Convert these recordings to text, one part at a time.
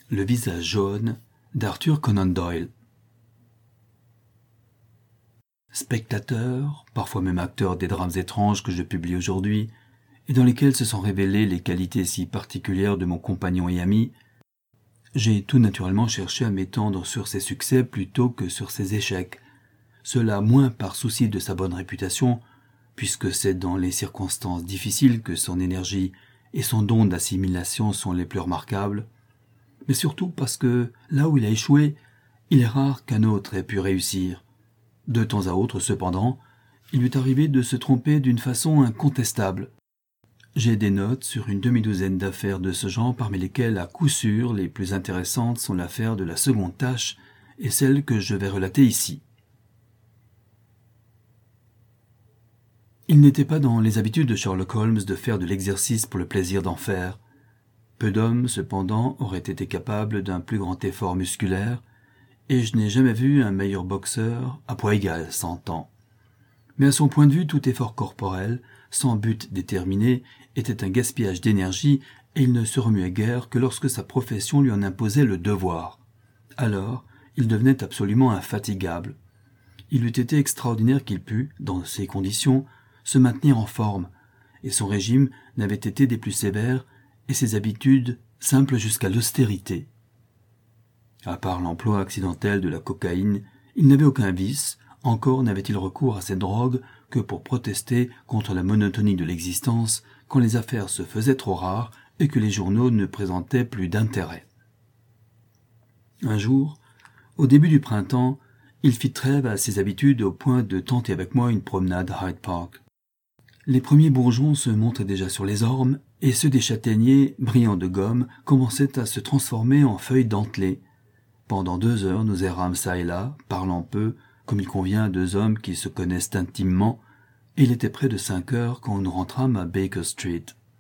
Le visage jaune d'Arthur Conan Doyle. Spectateur, parfois même acteur des drames étranges que je publie aujourd'hui, et dans lesquels se sont révélées les qualités si particulières de mon compagnon et ami, j'ai tout naturellement cherché à m'étendre sur ses succès plutôt que sur ses échecs, cela moins par souci de sa bonne réputation, puisque c'est dans les circonstances difficiles que son énergie et son don d'assimilation sont les plus remarquables, mais surtout parce que, là où il a échoué, il est rare qu'un autre ait pu réussir. De temps à autre, cependant, il lui est arrivé de se tromper d'une façon incontestable. J'ai des notes sur une demi-douzaine d'affaires de ce genre, parmi lesquelles, à coup sûr, les plus intéressantes sont l'affaire de la seconde tâche et celle que je vais relater ici. Il n'était pas dans les habitudes de Sherlock Holmes de faire de l'exercice pour le plaisir d'en faire. Peu d'hommes, cependant, auraient été capables d'un plus grand effort musculaire, et je n'ai jamais vu un meilleur boxeur à poids égal, s'entend. Mais à son point de vue, tout effort corporel, sans but déterminé, était un gaspillage d'énergie, et il ne se remuait guère que lorsque sa profession lui en imposait le devoir. Alors, il devenait absolument infatigable. Il eût été extraordinaire qu'il pût, dans ces conditions, se maintenir en forme, et son régime n'avait été des plus sévères, et ses habitudes simples jusqu'à l'austérité. À part l'emploi accidentel de la cocaïne, il n'avait aucun vice, encore n'avait-il recours à cette drogue que pour protester contre la monotonie de l'existence quand les affaires se faisaient trop rares et que les journaux ne présentaient plus d'intérêt. Un jour, au début du printemps, il fit trêve à ses habitudes au point de tenter avec moi une promenade à Hyde Park. Les premiers bourgeons se montraient déjà sur les ormes, et ceux des châtaigniers, brillants de gomme, commençaient à se transformer en feuilles dentelées. Pendant 2 heures, nous errâmes çà et là, parlant peu, comme il convient à 2 hommes qui se connaissent intimement, et il était près de 5 heures quand nous rentrâmes à Baker Street.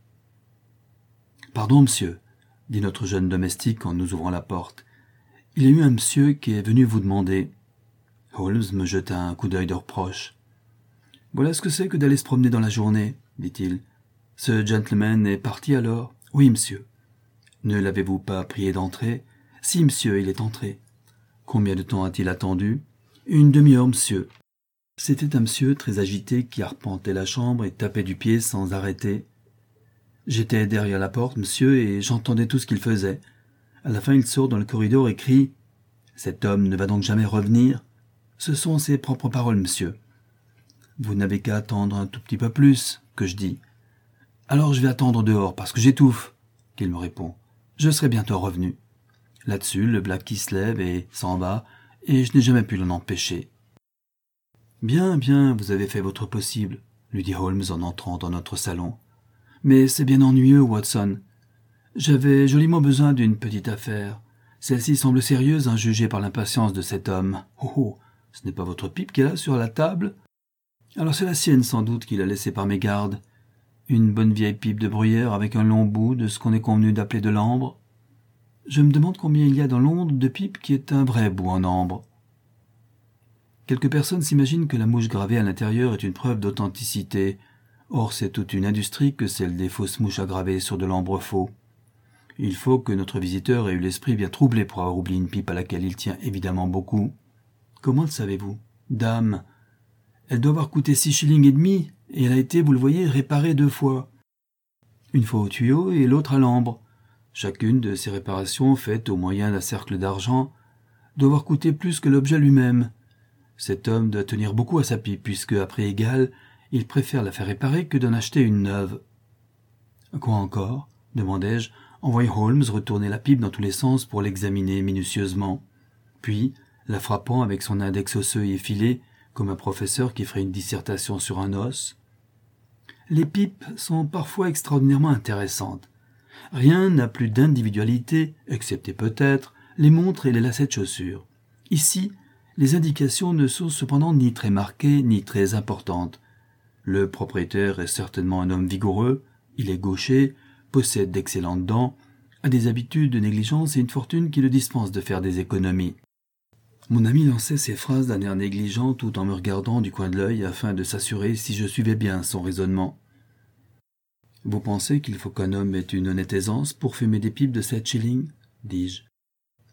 « Pardon, monsieur, » dit notre jeune domestique en nous ouvrant la porte. « Il y a eu un monsieur qui est venu vous demander. » Holmes me jeta un coup d'œil de reproche. « Voilà ce que c'est que d'aller se promener dans la journée, » dit-il. « Ce gentleman est parti alors ? » ?»« Oui, monsieur. »« Ne l'avez-vous pas prié d'entrer ? » ?»« Si, monsieur, il est entré. »« Combien de temps a-t-il attendu ? » ?»« Une demi-heure, monsieur. » C'était un monsieur très agité qui arpentait la chambre et tapait du pied sans arrêter. J'étais derrière la porte, monsieur, et j'entendais tout ce qu'il faisait. À la fin, il sort dans le corridor et crie « Cet homme ne va donc jamais revenir ?» Ce sont ses propres paroles, monsieur. « Vous n'avez qu'à attendre un tout petit peu plus, » que je dis. « Alors je vais attendre dehors, parce que j'étouffe, » qu'il me répond. « Je serai bientôt revenu. » Là-dessus, le Blackie se lève et s'en va, et je n'ai jamais pu l'en empêcher. « Bien, bien, vous avez fait votre possible, » lui dit Holmes en entrant dans notre salon. « Mais c'est bien ennuyeux, Watson. J'avais joliment besoin d'une petite affaire. Celle-ci semble sérieuse, jugée par l'impatience de cet homme. Oh, oh, ce n'est pas votre pipe qu'il a sur la table ? Alors c'est la sienne sans doute qu'il a laissée par mégarde. Une bonne vieille pipe de bruyère avec un long bout de ce qu'on est convenu d'appeler de l'ambre. Je me demande combien il y a dans l'onde de pipe qui est un vrai bout en ambre. » Quelques personnes s'imaginent que la mouche gravée à l'intérieur est une preuve d'authenticité. Or, c'est toute une industrie que celle des fausses mouches à graver sur de l'ambre faux. Il faut que notre visiteur ait eu l'esprit bien troublé pour avoir oublié une pipe à laquelle il tient évidemment beaucoup. Comment le savez-vous ? Dame, elle doit avoir coûté 6,5 shillings, et elle a été, vous le voyez, réparée 2 fois. Une fois au tuyau et l'autre à l'ambre. Chacune de ces réparations, faites au moyen d'un cercle d'argent, doit avoir coûté plus que l'objet lui-même. Cet homme doit tenir beaucoup à sa pipe, puisque, à prix égal, il préfère la faire réparer que d'en acheter une neuve. « Quoi encore ?» demandai-je, en voyant Holmes retourner la pipe dans tous les sens pour l'examiner minutieusement. Puis, la frappant avec son index osseux et effilé, comme un professeur qui ferait une dissertation sur un os. Les pipes sont parfois extraordinairement intéressantes. Rien n'a plus d'individualité, excepté peut-être les montres et les lacets de chaussures. Ici, les indications ne sont cependant ni très marquées ni très importantes. Le propriétaire est certainement un homme vigoureux, il est gaucher, possède d'excellentes dents, a des habitudes de négligence et une fortune qui le dispense de faire des économies. Mon ami lançait ces phrases d'un air négligent tout en me regardant du coin de l'œil afin de s'assurer si je suivais bien son raisonnement. « Vous pensez qu'il faut qu'un homme ait une honnête aisance pour fumer des pipes de 7 shillings ? dis-je.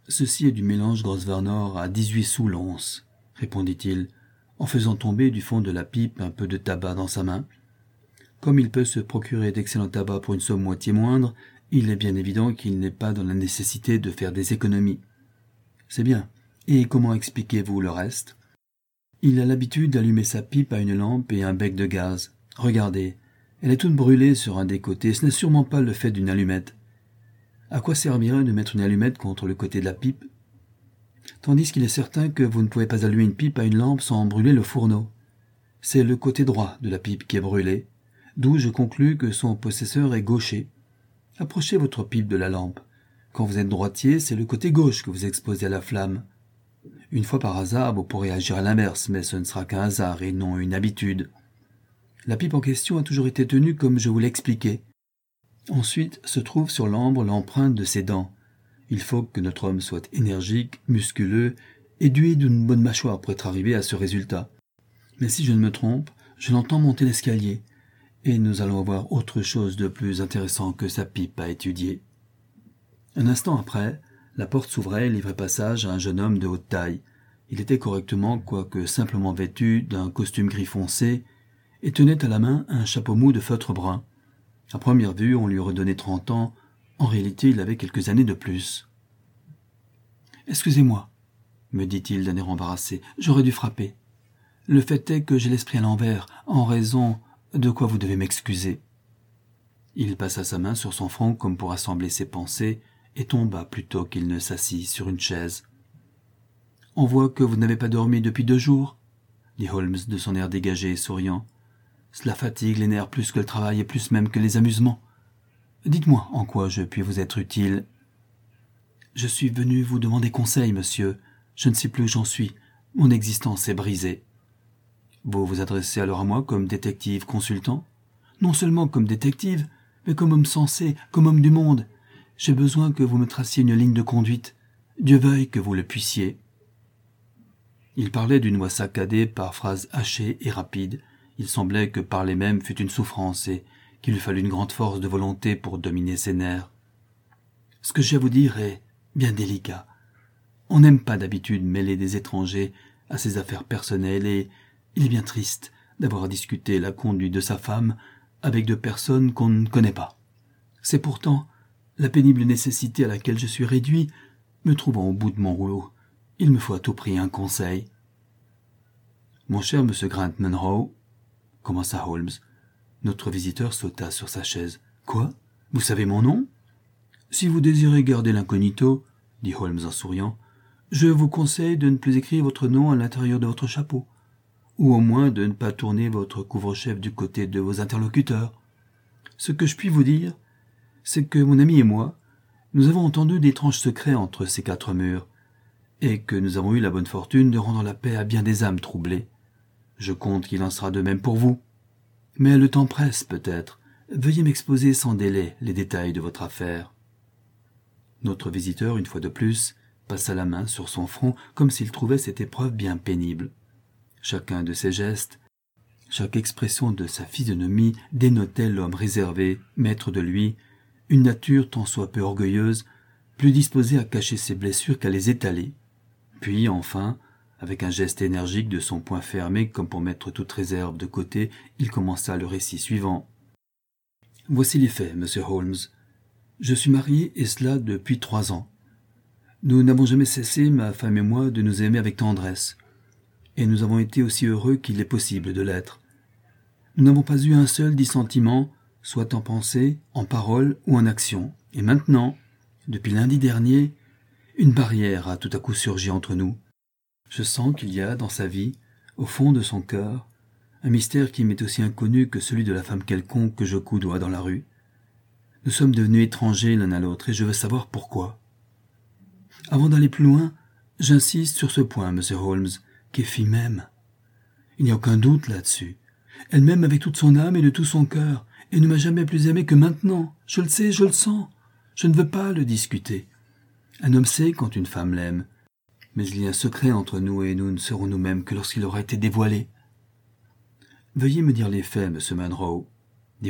Ceci est du mélange Grosvenor à 18 sous l'once, répondit-il, en faisant tomber du fond de la pipe un peu de tabac dans sa main. Comme il peut se procurer d'excellent tabac pour une somme moitié moindre, il est bien évident qu'il n'est pas dans la nécessité de faire des économies. C'est bien. Et comment expliquez-vous le reste? Il a l'habitude d'allumer sa pipe à une lampe et un bec de gaz. Regardez, elle est toute brûlée sur un des côtés, ce n'est sûrement pas le fait d'une allumette. À quoi servirait de mettre une allumette contre le côté de la pipe? Tandis qu'il est certain que vous ne pouvez pas allumer une pipe à une lampe sans brûler le fourneau. C'est le côté droit de la pipe qui est brûlé, d'où je conclus que son possesseur est gaucher. Approchez votre pipe de la lampe. Quand vous êtes droitier, c'est le côté gauche que vous exposez à la flamme. Une fois par hasard, vous pourrez agir à l'inverse, mais ce ne sera qu'un hasard et non une habitude. La pipe en question a toujours été tenue comme je vous l'ai expliqué. Ensuite se trouve sur l'ambre l'empreinte de ses dents. Il faut que notre homme soit énergique, musculeux et doué d'une bonne mâchoire pour être arrivé à ce résultat. Mais si je ne me trompe, je l'entends monter l'escalier, et nous allons avoir autre chose de plus intéressant que sa pipe à étudier. Un instant après, la porte s'ouvrait et livrait passage à un jeune homme de haute taille. Il était correctement, quoique simplement vêtu, d'un costume gris foncé, et tenait à la main un chapeau mou de feutre brun. À première vue, on lui redonnait 30 ans. En réalité, il avait quelques années de plus. « Excusez-moi, » me dit-il d'un air embarrassé, « j'aurais dû frapper. Le fait est que j'ai l'esprit à l'envers, en raison de quoi vous devez m'excuser. » Il passa sa main sur son front comme pour assembler ses pensées et tomba plutôt qu'il ne s'assit sur une chaise. « On voit que vous n'avez pas dormi depuis 2 jours, » dit Holmes de son air dégagé et souriant. « Cela fatigue les nerfs plus que le travail et plus même que les amusements. Dites-moi en quoi je puis vous être utile. »« Je suis venu vous demander conseil, monsieur. Je ne sais plus où j'en suis. Mon existence est brisée. » « Vous vous adressez alors à moi comme détective consultant? »« Non seulement comme détective, mais comme homme sensé, comme homme du monde. J'ai besoin que vous me traciez une ligne de conduite. Dieu veuille que vous le puissiez. » Il parlait d'une voix saccadée par phrases hachées et rapides. Il semblait que parler même fût une souffrance et qu'il lui fallût une grande force de volonté pour dominer ses nerfs. « Ce que j'ai à vous dire est bien délicat. On n'aime pas d'habitude mêler des étrangers à ses affaires personnelles et il est bien triste d'avoir à discuter la conduite de sa femme avec 2 personnes qu'on ne connaît pas. C'est pourtant la pénible nécessité à laquelle je suis réduit, me trouvant au bout de mon rouleau. Il me faut à tout prix un conseil. »« Mon cher monsieur Grant Munro, » commença Holmes. Notre visiteur sauta sur sa chaise. « Quoi? Vous savez mon nom? »« Si vous désirez garder l'incognito, » dit Holmes en souriant, « je vous conseille de ne plus écrire votre nom à l'intérieur de votre chapeau, ou au moins de ne pas tourner votre couvre-chef du côté de vos interlocuteurs. Ce que je puis vous dire, c'est que mon ami et moi, nous avons entendu d'étranges secrets entre ces 4 murs, et que nous avons eu la bonne fortune de rendre la paix à bien des âmes troublées. Je compte qu'il en sera de même pour vous. Mais le temps presse, peut-être. Veuillez m'exposer sans délai les détails de votre affaire. » Notre visiteur, une fois de plus, passa la main sur son front comme s'il trouvait cette épreuve bien pénible. Chacun de ses gestes, chaque expression de sa physionomie dénotait l'homme réservé, maître de lui, une nature tant soit peu orgueilleuse, plus disposée à cacher ses blessures qu'à les étaler. Puis, enfin, avec un geste énergique de son poing fermé comme pour mettre toute réserve de côté, il commença le récit suivant. « Voici les faits, monsieur Holmes. Je suis marié, et cela depuis 3 ans. Nous n'avons jamais cessé, ma femme et moi, de nous aimer avec tendresse, et nous avons été aussi heureux qu'il est possible de l'être. Nous n'avons pas eu un seul dissentiment, soit en pensée, en parole ou en action. Et maintenant, depuis lundi dernier, une barrière a tout à coup surgi entre nous. Je sens qu'il y a, dans sa vie, au fond de son cœur, un mystère qui m'est aussi inconnu que celui de la femme quelconque que je coudoie dans la rue. Nous sommes devenus étrangers l'un à l'autre, et je veux savoir pourquoi. Avant d'aller plus loin, j'insiste sur ce point, monsieur Holmes, qu'Effie m'aime. Il n'y a aucun doute là-dessus. Elle m'aime avec toute son âme et de tout son cœur, et ne m'a jamais plus aimé que maintenant. Je le sais, je le sens. Je ne veux pas le discuter. Un homme sait quand une femme l'aime, mais il y a un secret entre nous et nous ne serons nous-mêmes que lorsqu'il aura été dévoilé. « Veuillez me dire les faits, monsieur Munro, »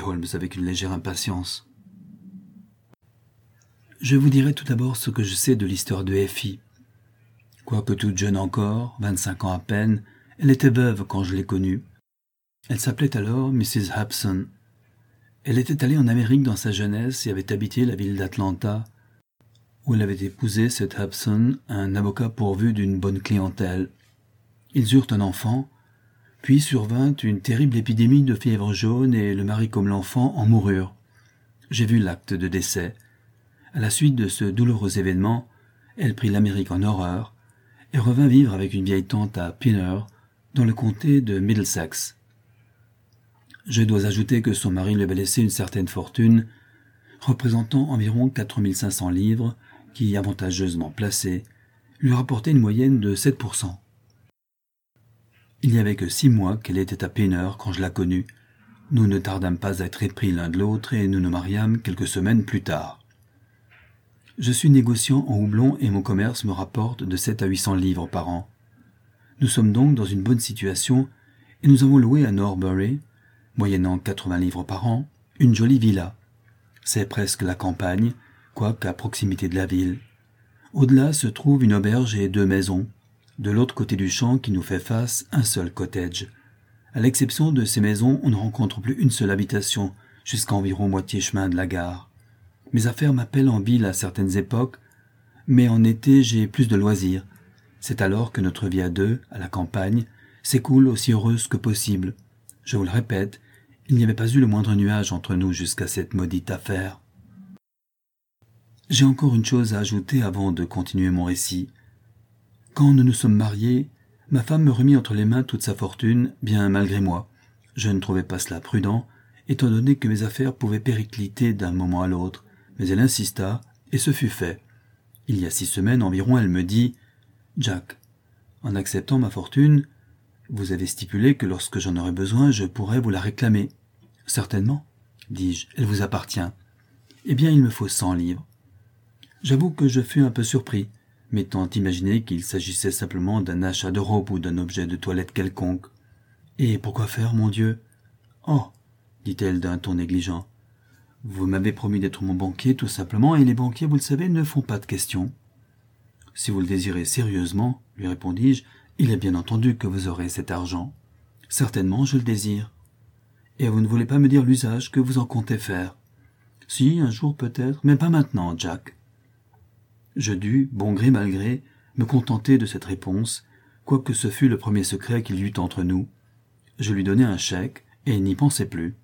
dit Holmes avec une légère impatience. « Je vous dirai tout d'abord ce que je sais de l'histoire de Effie. Quoique toute jeune encore, 25 ans à peine, elle était veuve quand je l'ai connue. Elle s'appelait alors Mrs. Hobson. Elle était allée en Amérique dans sa jeunesse et avait habité la ville d'Atlanta, où elle avait épousé cet Hobson, un avocat pourvu d'une bonne clientèle. Ils eurent un enfant, puis survint une terrible épidémie de fièvre jaune et le mari comme l'enfant en moururent. J'ai vu l'acte de décès. À la suite de ce douloureux événement, elle prit l'Amérique en horreur et revint vivre avec une vieille tante à Pinner, dans le comté de Middlesex. Je dois ajouter que son mari lui avait laissé une certaine fortune, représentant environ 4500 livres, qui, avantageusement placée, lui rapportait une moyenne de 7%. Il n'y avait que 6 mois qu'elle était à Pinner quand je la connus. Nous ne tardâmes pas à être épris l'un de l'autre et nous nous mariâmes quelques semaines plus tard. Je suis négociant en houblon et mon commerce me rapporte de 7 à 800 livres par an. Nous sommes donc dans une bonne situation et nous avons loué à Norbury, moyennant 80 livres par an, une jolie villa. C'est presque la campagne, quoique à proximité de la ville. Au-delà se trouve une auberge et 2 maisons. De l'autre côté du champ qui nous fait face, un seul cottage. À l'exception de ces maisons, on ne rencontre plus une seule habitation, jusqu'à environ moitié chemin de la gare. Mes affaires m'appellent en ville à certaines époques, mais en été j'ai plus de loisirs. C'est alors que notre vie à deux, à la campagne, s'écoule aussi heureuse que possible. Je vous le répète, il n'y avait pas eu le moindre nuage entre nous jusqu'à cette maudite affaire. J'ai encore une chose à ajouter avant de continuer mon récit. Quand nous nous sommes mariés, ma femme me remit entre les mains toute sa fortune, bien malgré moi. Je ne trouvais pas cela prudent, étant donné que mes affaires pouvaient péricliter d'un moment à l'autre, mais elle insista, et ce fut fait. Il y a 6 semaines environ, elle me dit « Jack, en acceptant ma fortune, vous avez stipulé que lorsque j'en aurai besoin, je pourrais vous la réclamer. »« Certainement, dis-je, elle vous appartient. Eh bien, il me faut 100 livres. » J'avoue que je fus un peu surpris, m'étant imaginé qu'il s'agissait simplement d'un achat de robe ou d'un objet de toilette quelconque. « Et pourquoi faire, mon Dieu ?»« Oh, dit-elle d'un ton négligent, vous m'avez promis d'être mon banquier tout simplement, et les banquiers, vous le savez, ne font pas de questions. »« Si vous le désirez sérieusement, lui répondis-je, il est bien entendu que vous aurez cet argent. »« Certainement, je le désire. »« Et vous ne voulez pas me dire l'usage que vous en comptez faire ?»« Si, un jour peut-être, mais pas maintenant, Jack. » Je dus, bon gré mal gré, me contenter de cette réponse, quoique ce fût le premier secret qu'il y eût entre nous. Je lui donnai un chèque, et n'y pensai plus.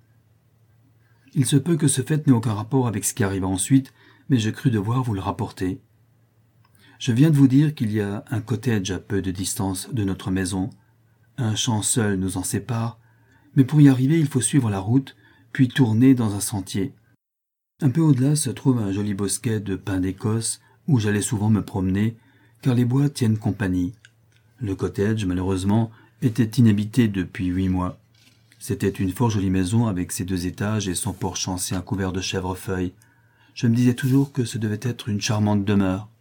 Il se peut que ce fait n'ait aucun rapport avec ce qui arriva ensuite, mais je crus devoir vous le rapporter. Je viens de vous dire qu'il y a un cottage à peu de distance de notre maison. Un champ seul nous en sépare, mais pour y arriver il faut suivre la route, puis tourner dans un sentier. Un peu au-delà se trouve un joli bosquet de pins d'Écosse, où j'allais souvent me promener, car les bois tiennent compagnie. Le cottage, malheureusement, était inhabité depuis 8 mois. C'était une fort jolie maison avec ses 2 étages et son porche ancien couvert de chèvrefeuilles. Je me disais toujours que ce devait être une charmante demeure.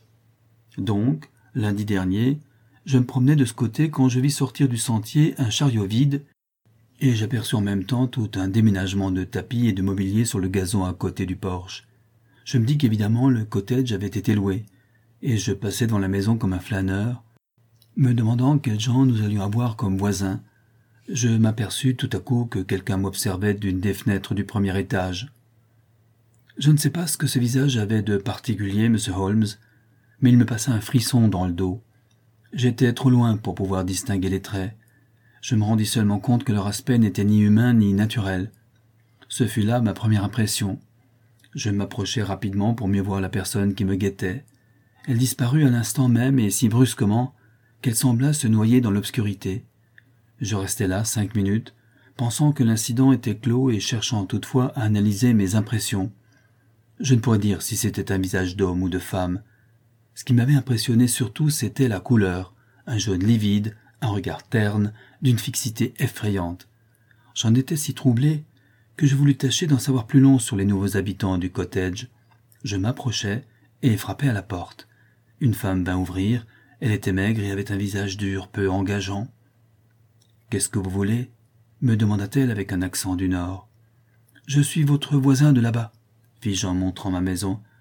Donc, lundi dernier, je me promenais de ce côté quand je vis sortir du sentier un chariot vide, et j'aperçus en même temps tout un déménagement de tapis et de mobilier sur le gazon à côté du porche. Je me dis qu'évidemment le cottage avait été loué, et je passais devant la maison comme un flâneur, me demandant quels gens nous allions avoir comme voisins. Je m'aperçus tout à coup que quelqu'un m'observait d'une des fenêtres du premier étage. Je ne sais pas ce que ce visage avait de particulier, Monsieur Holmes, mais il me passa un frisson dans le dos. J'étais trop loin pour pouvoir distinguer les traits. Je me rendis seulement compte que leur aspect n'était ni humain ni naturel. Ce fut là ma première impression. Je m'approchai rapidement pour mieux voir la personne qui me guettait. Elle disparut à l'instant même et si brusquement qu'elle sembla se noyer dans l'obscurité. Je restai là 5 minutes, pensant que l'incident était clos et cherchant toutefois à analyser mes impressions. Je ne pourrais dire si c'était un visage d'homme ou de femme. Ce qui m'avait impressionné surtout, c'était la couleur, un jaune livide, un regard terne, d'une fixité effrayante. J'en étais si troublé que je voulus tâcher d'en savoir plus long sur les nouveaux habitants du cottage. Je m'approchai et frappai à la porte. Une femme vint ouvrir, elle était maigre et avait un visage dur, peu engageant. « Qu'est-ce que vous voulez ?» me demanda-t-elle avec un accent du Nord. « Je suis votre voisin de là-bas, » fis-je en montrant ma maison. «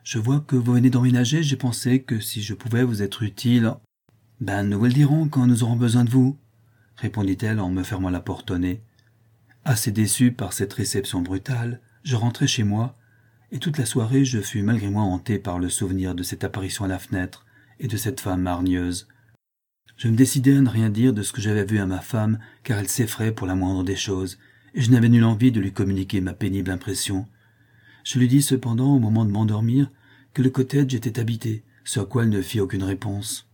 Je vois que vous venez d'emménager, j'ai pensé que si je pouvais vous être utile... »« Nous vous le dirons quand nous aurons besoin de vous, » répondit-elle en me fermant la porte au nez. Assez déçu par cette réception brutale, je rentrai chez moi, et toute la soirée je fus malgré moi hanté par le souvenir de cette apparition à la fenêtre et de cette femme hargneuse. Je me décidai à ne rien dire de ce que j'avais vu à ma femme, car elle s'effraie pour la moindre des choses, et je n'avais nulle envie de lui communiquer ma pénible impression. Je lui dis cependant, au moment de m'endormir, que le cottage était habité, ce à quoi elle ne fit aucune réponse.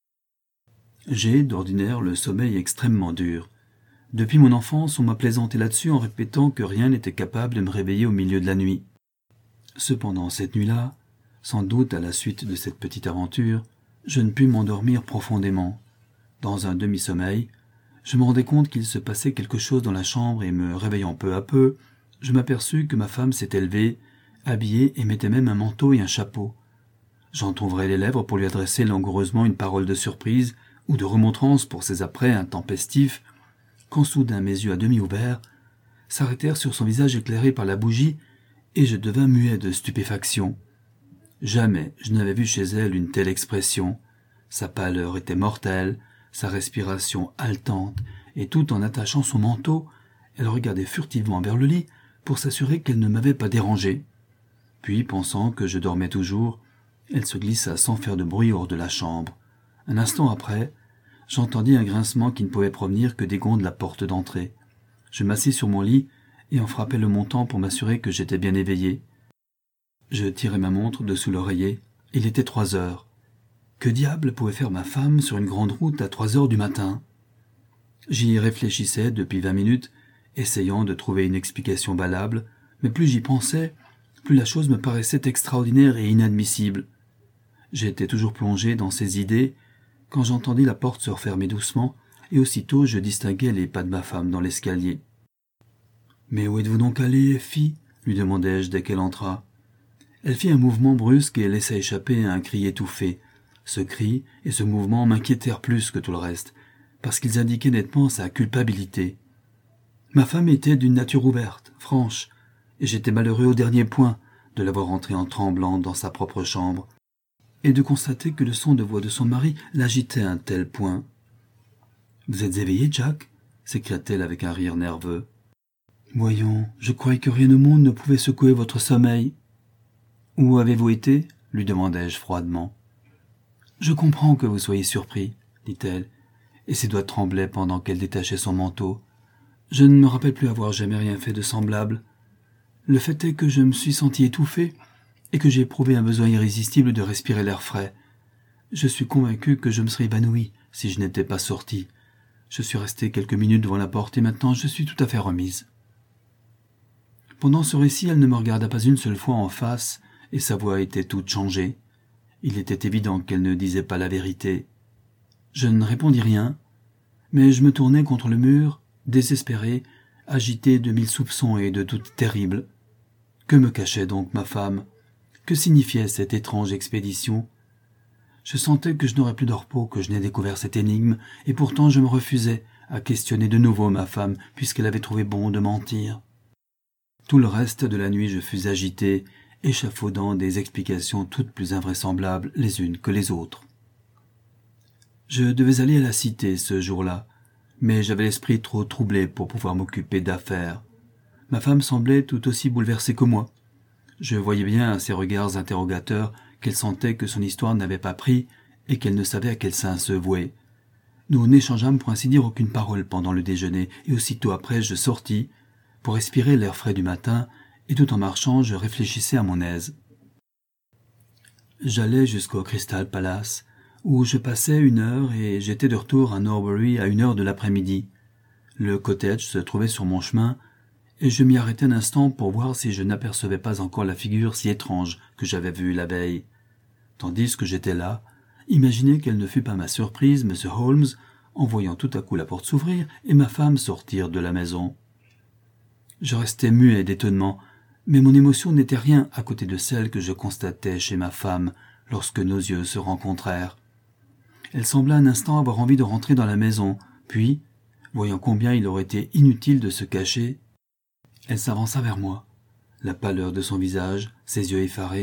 J'ai, d'ordinaire, le sommeil extrêmement dur. Depuis mon enfance, on m'a plaisanté là-dessus en répétant que rien n'était capable de me réveiller au milieu de la nuit. Cependant, cette nuit-là, sans doute à la suite de cette petite aventure, je ne pus m'endormir profondément. Dans un demi-sommeil, je me rendais compte qu'il se passait quelque chose dans la chambre et me réveillant peu à peu, je m'aperçus que ma femme s'était levée, habillée et mettait même un manteau et un chapeau. J'entr'ouvrais les lèvres pour lui adresser langoureusement une parole de surprise ou de remontrance pour ses apprêts intempestifs, quand soudain mes yeux à demi ouverts s'arrêtèrent sur son visage éclairé par la bougie et je devins muet de stupéfaction. Jamais je n'avais vu chez elle une telle expression. Sa pâleur était mortelle, sa respiration haletante, et tout en attachant son manteau, elle regardait furtivement vers le lit pour s'assurer qu'elle ne m'avait pas dérangé. Puis, pensant que je dormais toujours, elle se glissa sans faire de bruit hors de la chambre. Un instant après, j'entendis un grincement qui ne pouvait provenir que des gonds de la porte d'entrée. Je m'assis sur mon lit et en frappai le montant pour m'assurer que j'étais bien éveillé. Je tirai ma montre de sous l'oreiller. Il était 3 heures. Que diable pouvait faire ma femme sur une grande route à 3 heures du matin? J'y réfléchissais depuis 20 minutes, essayant de trouver une explication valable, mais plus j'y pensais, plus la chose me paraissait extraordinaire et inadmissible. J'étais toujours plongé dans ces idées quand j'entendis la porte se refermer doucement, et aussitôt je distinguai les pas de ma femme dans l'escalier. « Mais où êtes-vous donc allée, Effie ?» lui demandai-je dès qu'elle entra. Elle fit un mouvement brusque et laissa échapper un cri étouffé. Ce cri et ce mouvement m'inquiétèrent plus que tout le reste, parce qu'ils indiquaient nettement sa culpabilité. Ma femme était d'une nature ouverte, franche, et j'étais malheureux au dernier point de la voir entrer en tremblant dans sa propre chambre, et de constater que le son de voix de son mari l'agitait à un tel point. « Vous êtes éveillé, Jack ?» s'écria-t-elle avec un rire nerveux. « Voyons, je croyais que rien au monde ne pouvait secouer votre sommeil. »« Où avez-vous été ?» lui demandai-je froidement. « Je comprends que vous soyez surpris, » dit-elle, et ses doigts tremblaient pendant qu'elle détachait son manteau. « Je ne me rappelle plus avoir jamais rien fait de semblable. Le fait est que je me suis senti étouffé et que j'ai éprouvé un besoin irrésistible de respirer l'air frais. Je suis convaincu que je me serais évanoui si je n'étais pas sorti. Je suis resté quelques minutes devant la porte et maintenant je suis tout à fait remise. » Pendant ce récit, elle ne me regarda pas une seule fois en face et sa voix était toute changée. Il était évident qu'elle ne disait pas la vérité. Je ne répondis rien, mais je me tournai contre le mur, désespéré, agité de 1000 soupçons et de doutes terribles. Que me cachait donc ma femme? Que signifiait cette étrange expédition? Je sentais que je n'aurais plus de repos que je n'ai découvert cette énigme, et pourtant je me refusais à questionner de nouveau ma femme, puisqu'elle avait trouvé bon de mentir. Tout le reste de la nuit je fus agité, échafaudant des explications toutes plus invraisemblables les unes que les autres. Je devais aller à la cité ce jour-là, mais j'avais l'esprit trop troublé pour pouvoir m'occuper d'affaires. Ma femme semblait tout aussi bouleversée que moi. Je voyais bien à ses regards interrogateurs qu'elle sentait que son histoire n'avait pas pris et qu'elle ne savait à quel sein se vouer. Nous n'échangeâmes pour ainsi dire aucune parole pendant le déjeuner, et aussitôt après je sortis pour respirer l'air frais du matin, et tout en marchant je réfléchissais à mon aise. J'allais jusqu'au Crystal Palace, où je passais 1 heure et j'étais de retour à Norbury à 1 heure de l'après-midi. Le cottage se trouvait sur mon chemin, et je m'y arrêtai un instant pour voir si je n'apercevais pas encore la figure si étrange que j'avais vue la veille. Tandis que j'étais là, imaginez quelle ne fut pas ma surprise, M. Holmes, en voyant tout à coup la porte s'ouvrir et ma femme sortir de la maison. Je restais muet d'étonnement, mais mon émotion n'était rien à côté de celle que je constatais chez ma femme lorsque nos yeux se rencontrèrent. Elle sembla un instant avoir envie de rentrer dans la maison, puis, voyant combien il aurait été inutile de se cacher, elle s'avança vers moi. La pâleur de son visage, ses yeux effarés,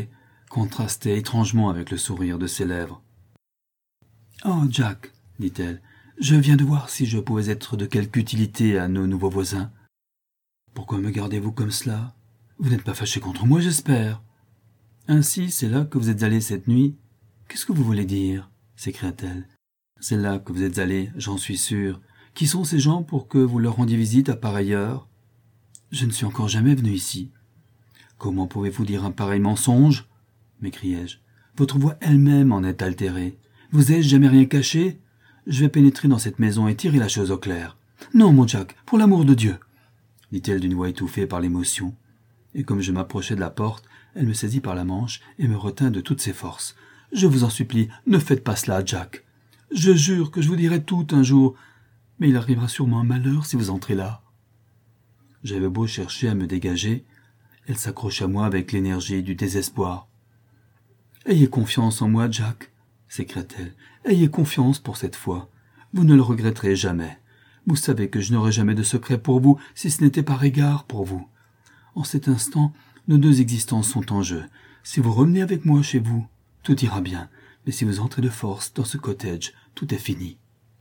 contrastait étrangement avec le sourire de ses lèvres. « Oh, Jack, dit-elle, je viens de voir si je pouvais être de quelque utilité à nos nouveaux voisins. Pourquoi me gardez-vous comme cela? Vous n'êtes pas fâché contre moi, j'espère. Ainsi, c'est là que vous êtes allé cette nuit? Qu'est-ce que vous voulez dire? S'écria-t-elle. C'est là que vous êtes allé, j'en suis sûr. Qui sont ces gens pour que vous leur rendiez visite à pareille heure? Je ne suis encore jamais venu ici. Comment pouvez-vous dire un pareil mensonge? M'écriai-je. Votre voix elle-même en est altérée. Vous ai-je jamais rien caché? Je vais pénétrer dans cette maison et tirer la chose au clair. Non, mon Jack, pour l'amour de Dieu, dit-elle d'une voix étouffée par l'émotion. Et comme je m'approchais de la porte, elle me saisit par la manche et me retint de toutes ses forces. Je vous en supplie, ne faites pas cela, Jack. Je jure que je vous dirai tout un jour, mais il arrivera sûrement un malheur si vous entrez là. J'avais beau chercher à me dégager, elle s'accroche à moi avec l'énergie du désespoir. « Ayez confiance en moi, Jack, » s'écria-t-elle. « Ayez confiance pour cette fois. Vous ne le regretterez jamais. Vous savez que je n'aurai jamais de secret pour vous si ce n'était par égard pour vous. En cet instant, nos deux existences sont en jeu. Si vous revenez avec moi chez vous, tout ira bien. Mais si vous entrez de force dans ce cottage, tout est fini. »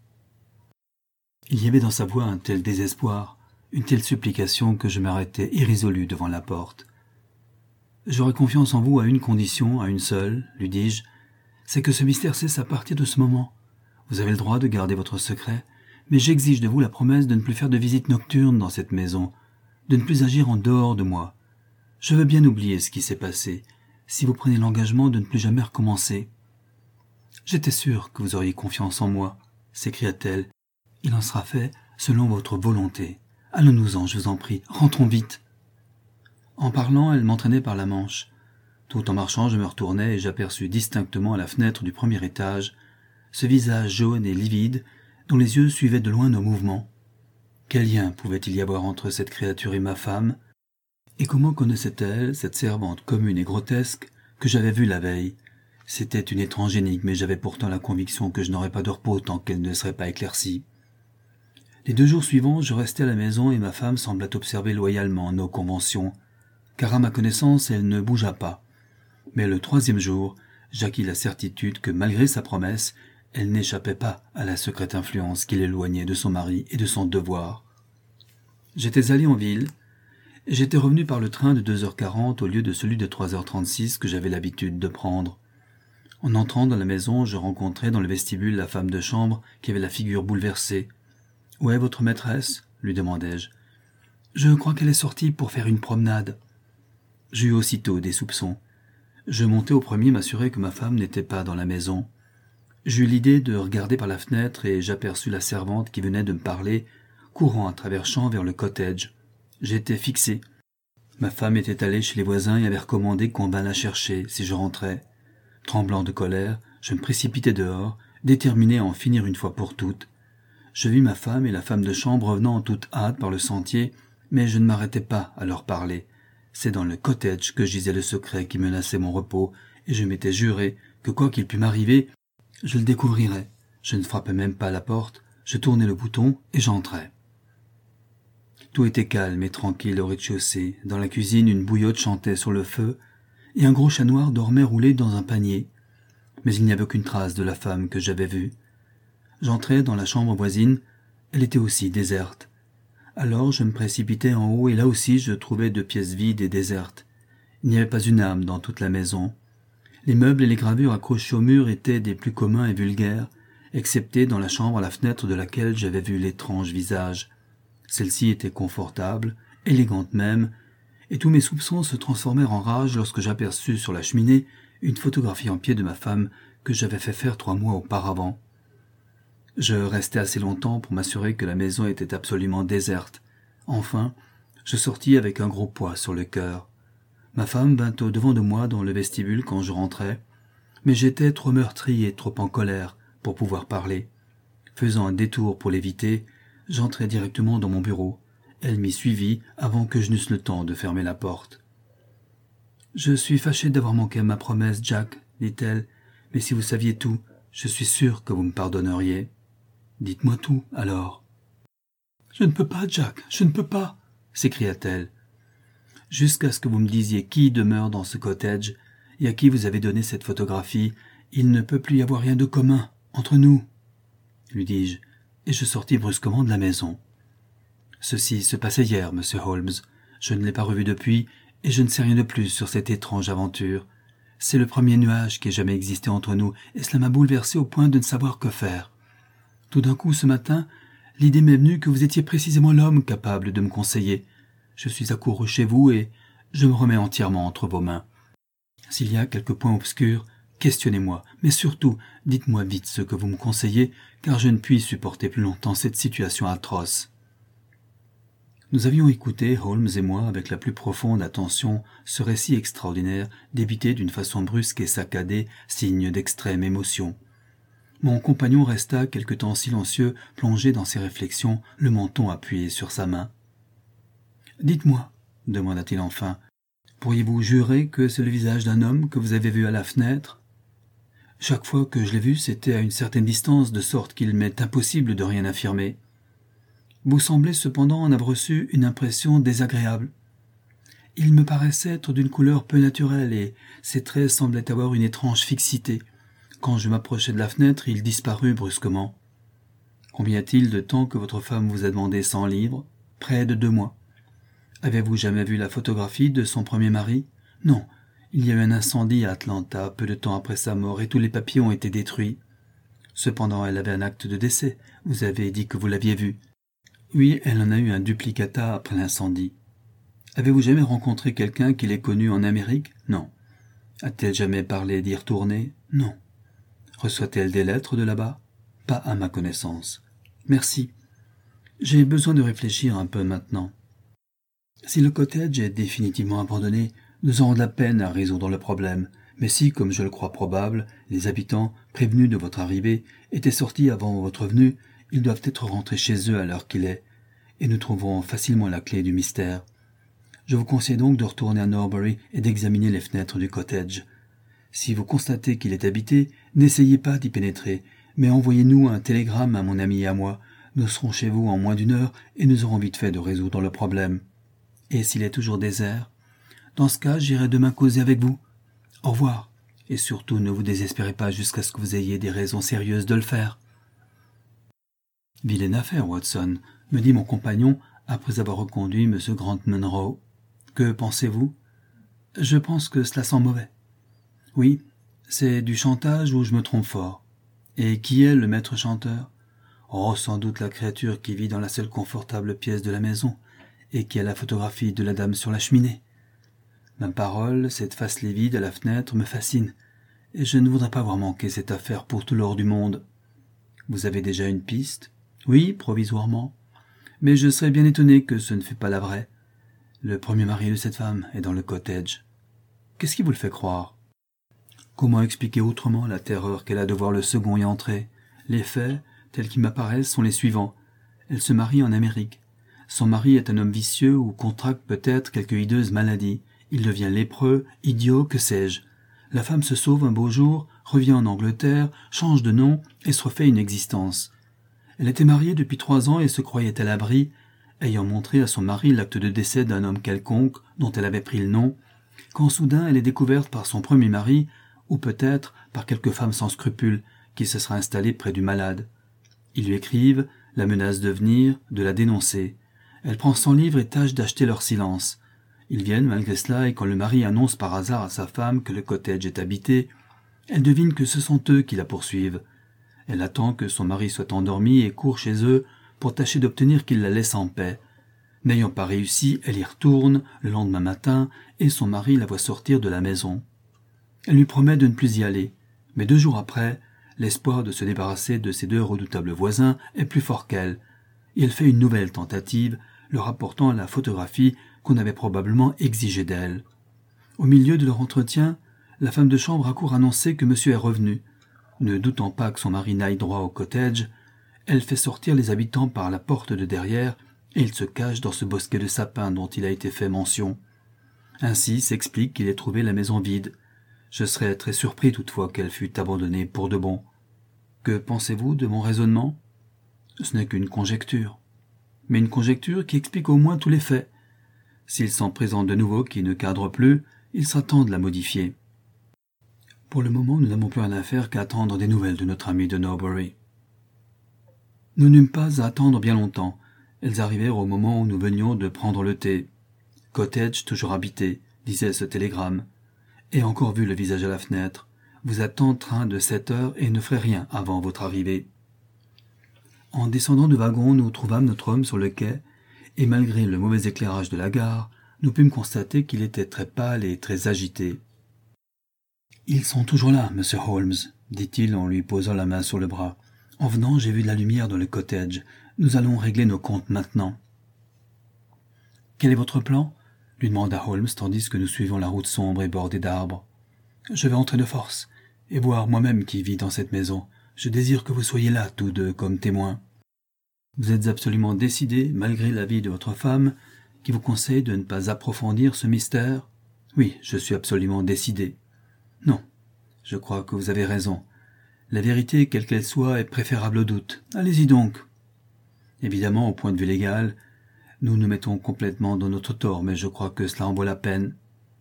Il y avait dans sa voix un tel désespoir, une telle supplication que je m'arrêtai irrésolu devant la porte. « J'aurai confiance en vous à une condition, à une seule, lui dis-je, c'est que ce mystère cesse à partir de ce moment. Vous avez le droit de garder votre secret, mais j'exige de vous la promesse de ne plus faire de visites nocturnes dans cette maison, de ne plus agir en dehors de moi. Je veux bien oublier ce qui s'est passé, si vous prenez l'engagement de ne plus jamais recommencer. »« J'étais sûr que vous auriez confiance en moi, » s'écria-t-elle. « Il en sera fait selon votre volonté. Allons-nous-en, je vous en prie, rentrons vite. » En parlant, elle m'entraînait par la manche. Tout en marchant, je me retournai et j'aperçus distinctement à la fenêtre du premier étage ce visage jaune et livide dont les yeux suivaient de loin nos mouvements. Quel lien pouvait-il y avoir entre cette créature et ma femme? Et comment connaissait-elle cette servante commune et grotesque que j'avais vue la veille? C'était une étrange énigme, mais j'avais pourtant la conviction que je n'aurais pas de repos tant qu'elle ne serait pas éclaircie. Les 2 jours suivants, je restai à la maison et ma femme sembla observer loyalement nos conventions, car à ma connaissance, elle ne bougea pas. Mais le 3e jour, j'acquis la certitude que, malgré sa promesse, elle n'échappait pas à la secrète influence qui l'éloignait de son mari et de son devoir. J'étais allé en ville, et j'étais revenu par le train de 2h40 au lieu de celui de 3h36 que j'avais l'habitude de prendre. En entrant dans la maison, je rencontrai dans le vestibule la femme de chambre qui avait la figure bouleversée. « Où est votre maîtresse ?» lui demandai-je. « Je crois qu'elle est sortie pour faire une promenade. » J'eus aussitôt des soupçons. Je montai au premier m'assurer que ma femme n'était pas dans la maison. J'eus l'idée de regarder par la fenêtre et j'aperçus la servante qui venait de me parler, courant à travers champs vers le cottage. J'étais fixé. Ma femme était allée chez les voisins et avait recommandé qu'on vînt la chercher si je rentrais. Tremblant de colère, je me précipitai dehors, déterminé à en finir une fois pour toutes. Je vis ma femme et la femme de chambre revenant en toute hâte par le sentier, mais je ne m'arrêtai pas à leur parler. C'est dans le cottage que gisait le secret qui menaçait mon repos, et je m'étais juré que quoi qu'il pût m'arriver, je le découvrirais. Je ne frappai même pas à la porte, je tournai le bouton et j'entrai. Tout était calme et tranquille au rez-de-chaussée. Dans la cuisine, une bouillotte chantait sur le feu, et un gros chat noir dormait roulé dans un panier. Mais il n'y avait aucune trace de la femme que j'avais vue. J'entrai dans la chambre voisine, elle était aussi déserte. Alors je me précipitai en haut et là aussi je trouvai 2 pièces vides et désertes. Il n'y avait pas une âme dans toute la maison. Les meubles et les gravures accrochés au mur étaient des plus communs et vulgaires, excepté dans la chambre à la fenêtre de laquelle j'avais vu l'étrange visage. Celle-ci était confortable, élégante même, et tous mes soupçons se transformèrent en rage lorsque j'aperçus sur la cheminée une photographie en pied de ma femme que j'avais fait faire 3 mois auparavant. Je restai assez longtemps pour m'assurer que la maison était absolument déserte. Enfin, je sortis avec un gros poids sur le cœur. Ma femme vint au-devant de moi dans le vestibule quand je rentrai, mais j'étais trop meurtri et trop en colère pour pouvoir parler. Faisant un détour pour l'éviter, j'entrai directement dans mon bureau. Elle m'y suivit avant que je n'eusse le temps de fermer la porte. « Je suis fâché d'avoir manqué à ma promesse, Jack, dit-elle, mais si vous saviez tout, je suis sûr que vous me pardonneriez. » « Dites-moi tout, alors. »« Je ne peux pas, Jack, je ne peux pas, » s'écria-t-elle. « Jusqu'à ce que vous me disiez qui demeure dans ce cottage, et à qui vous avez donné cette photographie. Il ne peut plus y avoir rien de commun entre nous, lui dis-je, et je sortis brusquement de la maison. Ceci se passait hier, monsieur Holmes. Je ne l'ai pas revu depuis, et je ne sais rien de plus sur cette étrange aventure. C'est le premier nuage qui ait jamais existé entre nous, et cela m'a bouleversé au point de ne savoir que faire. Tout d'un coup, ce matin, l'idée m'est venue que vous étiez précisément l'homme capable de me conseiller. Je suis accouru chez vous et je me remets entièrement entre vos mains. S'il y a quelques points obscurs, questionnez-moi, mais surtout, dites-moi vite ce que vous me conseillez, car je ne puis supporter plus longtemps cette situation atroce. Nous avions écouté, Holmes et moi, avec la plus profonde attention, ce récit extraordinaire, débité d'une façon brusque et saccadée, signe d'extrême émotion. Mon compagnon resta quelque temps silencieux, plongé dans ses réflexions, le menton appuyé sur sa main. « Dites-moi, demanda-t-il enfin, pourriez-vous jurer que c'est le visage d'un homme que vous avez vu à la fenêtre ? Chaque fois que je l'ai vu, c'était à une certaine distance, de sorte qu'il m'est impossible de rien affirmer. Vous semblez cependant en avoir reçu une impression désagréable. Il me paraissait être d'une couleur peu naturelle et ses traits semblaient avoir une étrange fixité. Quand je m'approchai de la fenêtre, il disparut brusquement. Combien y a-t-il de temps que votre femme vous a demandé 100 livres ? Près de 2 mois. Avez-vous jamais vu la photographie de son premier mari ? Non. Il y a eu un incendie à Atlanta peu de temps après sa mort et tous les papiers ont été détruits. Cependant, elle avait un acte de décès. Vous avez dit que vous l'aviez vu. Oui, elle en a eu un duplicata après l'incendie. Avez-vous jamais rencontré quelqu'un qui l'ait connu en Amérique ? Non. A-t-elle jamais parlé d'y retourner ? Non. Reçoit-elle des lettres de là-bas ? Pas à ma connaissance. Merci. J'ai besoin de réfléchir un peu maintenant. Si le cottage est définitivement abandonné, nous aurons de la peine à résoudre le problème. Mais si, comme je le crois probable, les habitants, prévenus de votre arrivée, étaient sortis avant votre venue, ils doivent être rentrés chez eux à l'heure qu'il est, et nous trouverons facilement la clé du mystère. Je vous conseille donc de retourner à Norbury et d'examiner les fenêtres du cottage. Si vous constatez qu'il est habité, n'essayez pas d'y pénétrer, mais envoyez-nous un télégramme à mon ami et à moi. Nous serons chez vous en moins d'1 heure et nous aurons vite fait de résoudre le problème. Et s'il est toujours désert ? Dans ce cas, j'irai demain causer avec vous. Au revoir. Et surtout, ne vous désespérez pas jusqu'à ce que vous ayez des raisons sérieuses de le faire. Vilaine affaire, Watson, me dit mon compagnon après avoir reconduit M. Grant Munro. Que pensez-vous ? Je pense que cela sent mauvais. Oui, c'est du chantage ou je me trompe fort. Et qui est le maître chanteur ? Oh, sans doute la créature qui vit dans la seule confortable pièce de la maison et qui a la photographie de la dame sur la cheminée. Ma parole, cette face livide à la fenêtre me fascine, et je ne voudrais pas voir manquer cette affaire pour tout l'or du monde. Vous avez déjà une piste ? Oui, provisoirement. Mais je serais bien étonné que ce ne fût pas la vraie. Le premier mari de cette femme est dans le cottage. Qu'est-ce qui vous le fait croire ? Comment expliquer autrement la terreur qu'elle a de voir le second y entrer ? Les faits, tels qu'ils m'apparaissent, sont les suivants. Elle se marie en Amérique. Son mari est un homme vicieux ou contracte peut-être quelque hideuse maladie. Il devient lépreux, idiot, que sais-je. La femme se sauve un beau jour, revient en Angleterre, change de nom et se refait une existence. Elle était mariée depuis 3 ans et se croyait à l'abri, ayant montré à son mari l'acte de décès d'un homme quelconque dont elle avait pris le nom, quand soudain elle est découverte par son premier mari, ou peut-être par quelque femme sans scrupules qui se sera installée près du malade. Ils lui écrivent, la menacent de venir, de la dénoncer. Elle prend son livre et tâche d'acheter leur silence. Ils viennent malgré cela et quand le mari annonce par hasard à sa femme que le cottage est habité, elle devine que ce sont eux qui la poursuivent. Elle attend que son mari soit endormi et court chez eux pour tâcher d'obtenir qu'il la laisse en paix. N'ayant pas réussi, elle y retourne le lendemain matin et son mari la voit sortir de la maison. Elle lui promet de ne plus y aller, mais 2 jours après, l'espoir de se débarrasser de ses 2 redoutables voisins est plus fort qu'elle, et elle fait une nouvelle tentative, leur apportant la photographie qu'on avait probablement exigée d'elle. Au milieu de leur entretien, la femme de chambre accourt annoncer que monsieur est revenu. Ne doutant pas que son mari n'aille droit au cottage, elle fait sortir les habitants par la porte de derrière et il se cache dans ce bosquet de sapins dont il a été fait mention. Ainsi s'explique qu'il ait trouvé la maison vide. Je serais très surpris toutefois qu'elle fût abandonnée pour de bon. Que pensez-vous de mon raisonnement ? Ce n'est qu'une conjecture. Mais une conjecture qui explique au moins tous les faits. S'il s'en présente de nouveaux qui ne cadrent plus, il sera temps de la modifier. Pour le moment, nous n'avons plus rien à faire qu'à attendre des nouvelles de notre ami de Norbury. » Nous n'eûmes pas à attendre bien longtemps. Elles arrivèrent au moment où nous venions de prendre le thé. « Cottage toujours habité », disait ce télégramme. « Et encore vu le visage à la fenêtre. Vous êtes en train de 7 heures et ne ferez rien avant votre arrivée. » En descendant du wagon, nous trouvâmes notre homme sur le quai, et malgré le mauvais éclairage de la gare, nous pûmes constater qu'il était très pâle et très agité. « Ils sont toujours là, monsieur Holmes, » dit-il en lui posant la main sur le bras. « En venant, j'ai vu de la lumière dans le cottage. Nous allons régler nos comptes maintenant. »« Quel est votre plan ?» lui demanda Holmes, tandis que nous suivions la route sombre et bordée d'arbres. « Je vais entrer de force, et voir moi-même qui vit dans cette maison. Je désire que vous soyez là, tous deux, comme témoins. » « Vous êtes absolument décidé, malgré l'avis de votre femme, qui vous conseille de ne pas approfondir ce mystère ? » ?»« Oui, je suis absolument décidé. »« Non, je crois que vous avez raison. La vérité, quelle qu'elle soit, est préférable au doute. Allez-y donc. » Évidemment, au point de vue légal, nous nous mettons complètement dans notre tort, mais je crois que cela en vaut la peine.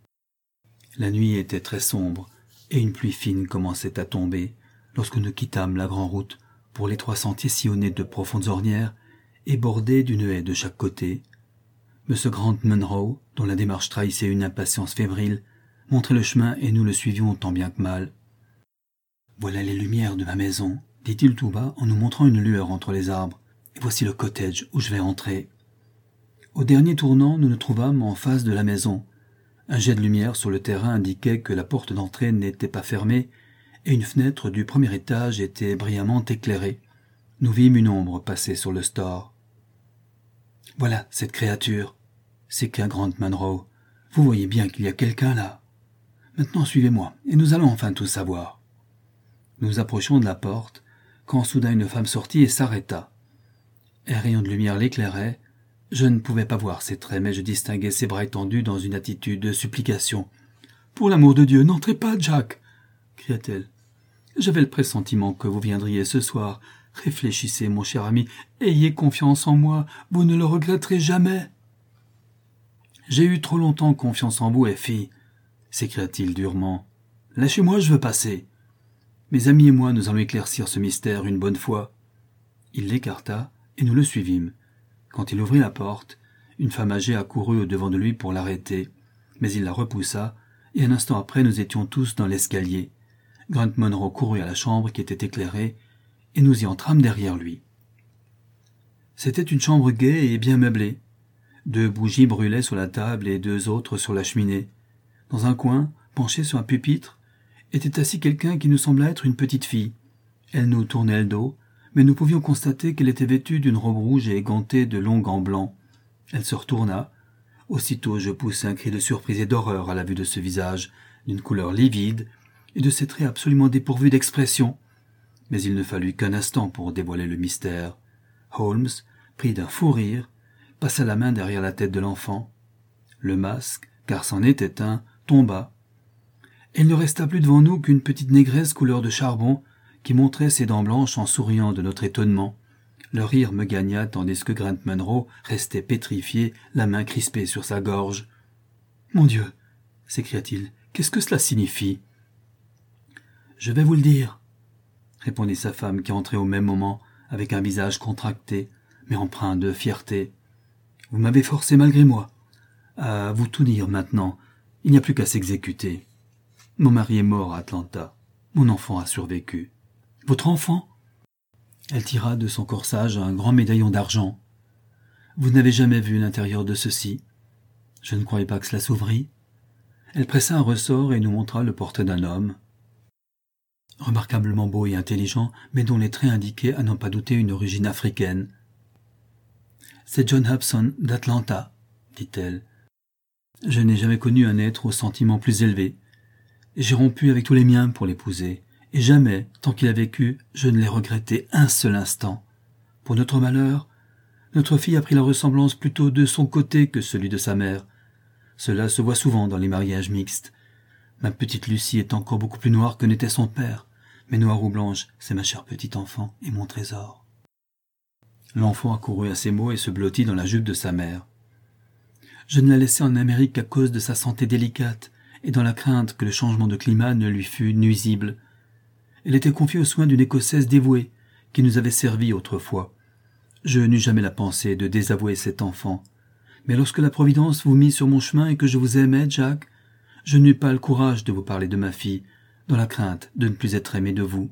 La nuit était très sombre, et une pluie fine commençait à tomber, lorsque nous quittâmes la grande route pour l'étroit sentier sillonné de profondes ornières et bordé d'une haie de chaque côté. M. Grant Munro, dont la démarche trahissait une impatience fébrile, montrait le chemin et nous le suivions tant bien que mal. « Voilà les lumières de ma maison, » dit-il tout bas en nous montrant une lueur entre les arbres. « Et voici le cottage où je vais entrer. » Au dernier tournant, nous nous trouvâmes en face de la maison. Un jet de lumière sur le terrain indiquait que la porte d'entrée n'était pas fermée et une fenêtre du premier étage était brillamment éclairée. Nous vîmes une ombre passer sur le store. « Voilà cette créature !» s'écria Grant Munro. « Vous voyez bien qu'il y a quelqu'un là. Maintenant suivez-moi, et nous allons enfin tout savoir. » Nous approchions de la porte, quand soudain une femme sortit et s'arrêta. Un rayon de lumière l'éclairait. Je ne pouvais pas voir ses traits, mais je distinguais ses bras étendus dans une attitude de supplication. « Pour l'amour de Dieu, n'entrez pas, Jack !» cria-t-elle. « J'avais le pressentiment que vous viendriez ce soir. Réfléchissez, mon cher ami, ayez confiance en moi, vous ne le regretterez jamais. »« J'ai eu trop longtemps confiance en vous, Effie, » s'écria-t-il durement. « Lâchez-moi, je veux passer. Mes amis et moi, nous allons éclaircir ce mystère une bonne fois. » Il l'écarta, et nous le suivîmes. Quand il ouvrit la porte, une femme âgée accourut au-devant de lui pour l'arrêter, mais il la repoussa, et un instant après nous étions tous dans l'escalier. Grant Munro courut à la chambre qui était éclairée, et nous y entrâmes derrière lui. C'était une chambre gaie et bien meublée. 2 bougies brûlaient sur la table et 2 autres sur la cheminée. Dans un coin, penché sur un pupitre, était assis quelqu'un qui nous sembla être une petite fille. Elle nous tournait le dos, mais nous pouvions constater qu'elle était vêtue d'une robe rouge et gantée de longs gants blancs. Elle se retourna. Aussitôt je poussai un cri de surprise et d'horreur à la vue de ce visage, d'une couleur livide, et de ses traits absolument dépourvus d'expression. Mais il ne fallut qu'un instant pour dévoiler le mystère. Holmes, pris d'un fou rire, passa la main derrière la tête de l'enfant. Le masque, car c'en était un, tomba. Et il ne resta plus devant nous qu'une petite négresse couleur de charbon qui montrait ses dents blanches en souriant de notre étonnement. Le rire me gagna tandis que Grant Munro restait pétrifié, la main crispée sur sa gorge. « Mon Dieu !» s'écria-t-il. « Qu'est-ce que cela signifie ?»« Je vais vous le dire, » répondit sa femme qui entrait au même moment, avec un visage contracté, mais empreint de fierté. « Vous m'avez forcé malgré moi. À vous tout dire maintenant, il n'y a plus qu'à s'exécuter. Mon mari est mort à Atlanta. Mon enfant a survécu. »« Votre enfant ?» Elle tira de son corsage un grand médaillon d'argent. « Vous n'avez jamais vu l'intérieur de ceci. Je ne croyais pas que cela s'ouvrît. » Elle pressa un ressort et nous montra le portrait d'un homme, remarquablement beau et intelligent, mais dont les traits indiquaient à n'en pas douter une origine africaine. « C'est John Hobson d'Atlanta, » dit-elle. « Je n'ai jamais connu un être aux sentiments plus élevés. J'ai rompu avec tous les miens pour l'épouser, et jamais, tant qu'il a vécu, je ne l'ai regretté un seul instant. Pour notre malheur, notre fille a pris la ressemblance plutôt de son côté que celui de sa mère. Cela se voit souvent dans les mariages mixtes. Ma petite Lucie est encore beaucoup plus noire que n'était son père, mais noire ou blanche, c'est ma chère petite enfant et mon trésor. » L'enfant accourut à ces mots et se blottit dans la jupe de sa mère. « Je ne la laissais en Amérique qu'à cause de sa santé délicate, et dans la crainte que le changement de climat ne lui fût nuisible. Elle était confiée aux soins d'une Écossaise dévouée, qui nous avait servi autrefois. Je n'eus jamais la pensée de désavouer cet enfant. Mais lorsque la Providence vous mit sur mon chemin et que je vous aimais, Jack, je n'eus pas le courage de vous parler de ma fille, dans la crainte de ne plus être aimé de vous.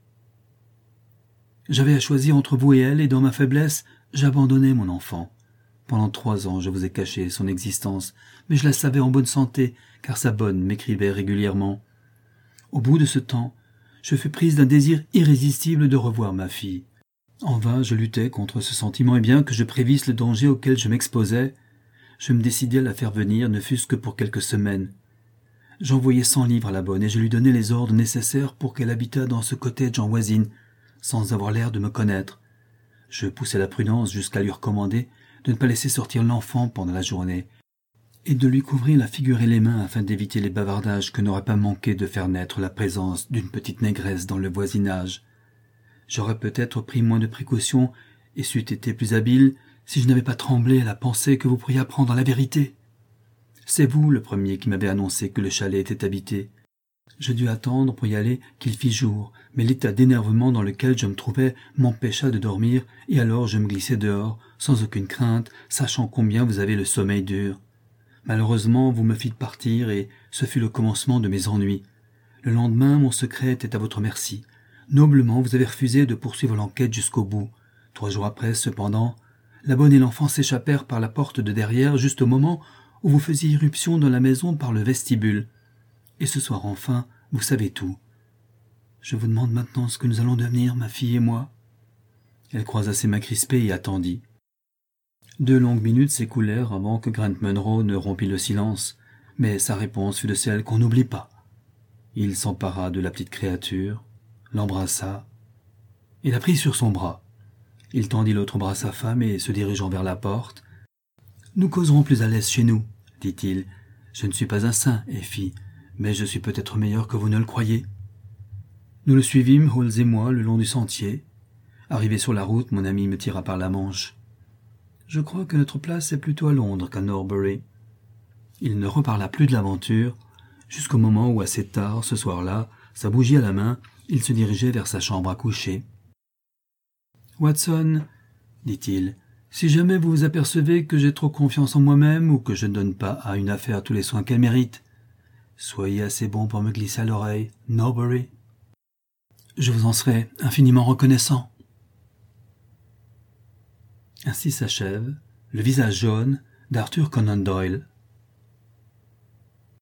J'avais à choisir entre vous et elle, et dans ma faiblesse, j'abandonnai mon enfant. Pendant 3 ans, je vous ai caché son existence, mais je la savais en bonne santé, car sa bonne m'écrivait régulièrement. Au bout de ce temps, je fus prise d'un désir irrésistible de revoir ma fille. En vain, je luttais contre ce sentiment, et bien que je prévisse le danger auquel je m'exposais, je me décidai à la faire venir, ne fût-ce que pour quelques semaines. J'envoyai 100 livres à la bonne, et je lui donnai les ordres nécessaires pour qu'elle habitât dans ce cottage en voisine, sans avoir l'air de me connaître. Je poussai la prudence jusqu'à lui recommander de ne pas laisser sortir l'enfant pendant la journée, et de lui couvrir la figure et les mains afin d'éviter les bavardages que n'aurait pas manqué de faire naître la présence d'une petite négresse dans le voisinage. J'aurais peut-être pris moins de précautions et c'eût été plus habile si je n'avais pas tremblé à la pensée que vous pourriez apprendre la vérité. C'est vous le premier qui m'avez annoncé que le chalet était habité. Je dus attendre pour y aller qu'il fît jour, mais l'état d'énervement dans lequel je me trouvais m'empêcha de dormir, et alors je me glissai dehors, sans aucune crainte, sachant combien vous avez le sommeil dur. Malheureusement, vous me fîtes partir, et ce fut le commencement de mes ennuis. Le lendemain, mon secret était à votre merci. Noblement, vous avez refusé de poursuivre l'enquête jusqu'au bout. 3 jours après, cependant, la bonne et l'enfant s'échappèrent par la porte de derrière, juste au moment où vous faisiez irruption dans la maison par le vestibule. Et ce soir enfin, vous savez tout. Je vous demande maintenant ce que nous allons devenir, ma fille et moi. Elle croisa ses mains crispées et attendit. 2 longues minutes s'écoulèrent avant que Grant Munro ne rompît le silence, mais sa réponse fut de celle qu'on n'oublie pas. Il s'empara de la petite créature, l'embrassa et la prit sur son bras. Il tendit l'autre bras à sa femme et, se dirigeant vers la porte, « Nous causerons plus à l'aise chez nous, dit-il. Je ne suis pas un saint, Effie, mais je suis peut-être meilleur que vous ne le croyez. » Nous le suivîmes, Halls et moi, le long du sentier. Arrivé sur la route, mon ami me tira par la manche. « Je crois que notre place est plutôt à Londres qu'à Norbury. » Il ne reparla plus de l'aventure, jusqu'au moment où, assez tard, ce soir-là, sa bougie à la main, il se dirigeait vers sa chambre à coucher. « Watson, dit-il, si jamais vous vous apercevez que j'ai trop confiance en moi-même ou que je ne donne pas à une affaire tous les soins qu'elle mérite, soyez assez bon pour me glisser à l'oreille, Norbury. Je vous en serai infiniment reconnaissant. » Ainsi s'achève le visage jaune d'Arthur Conan Doyle.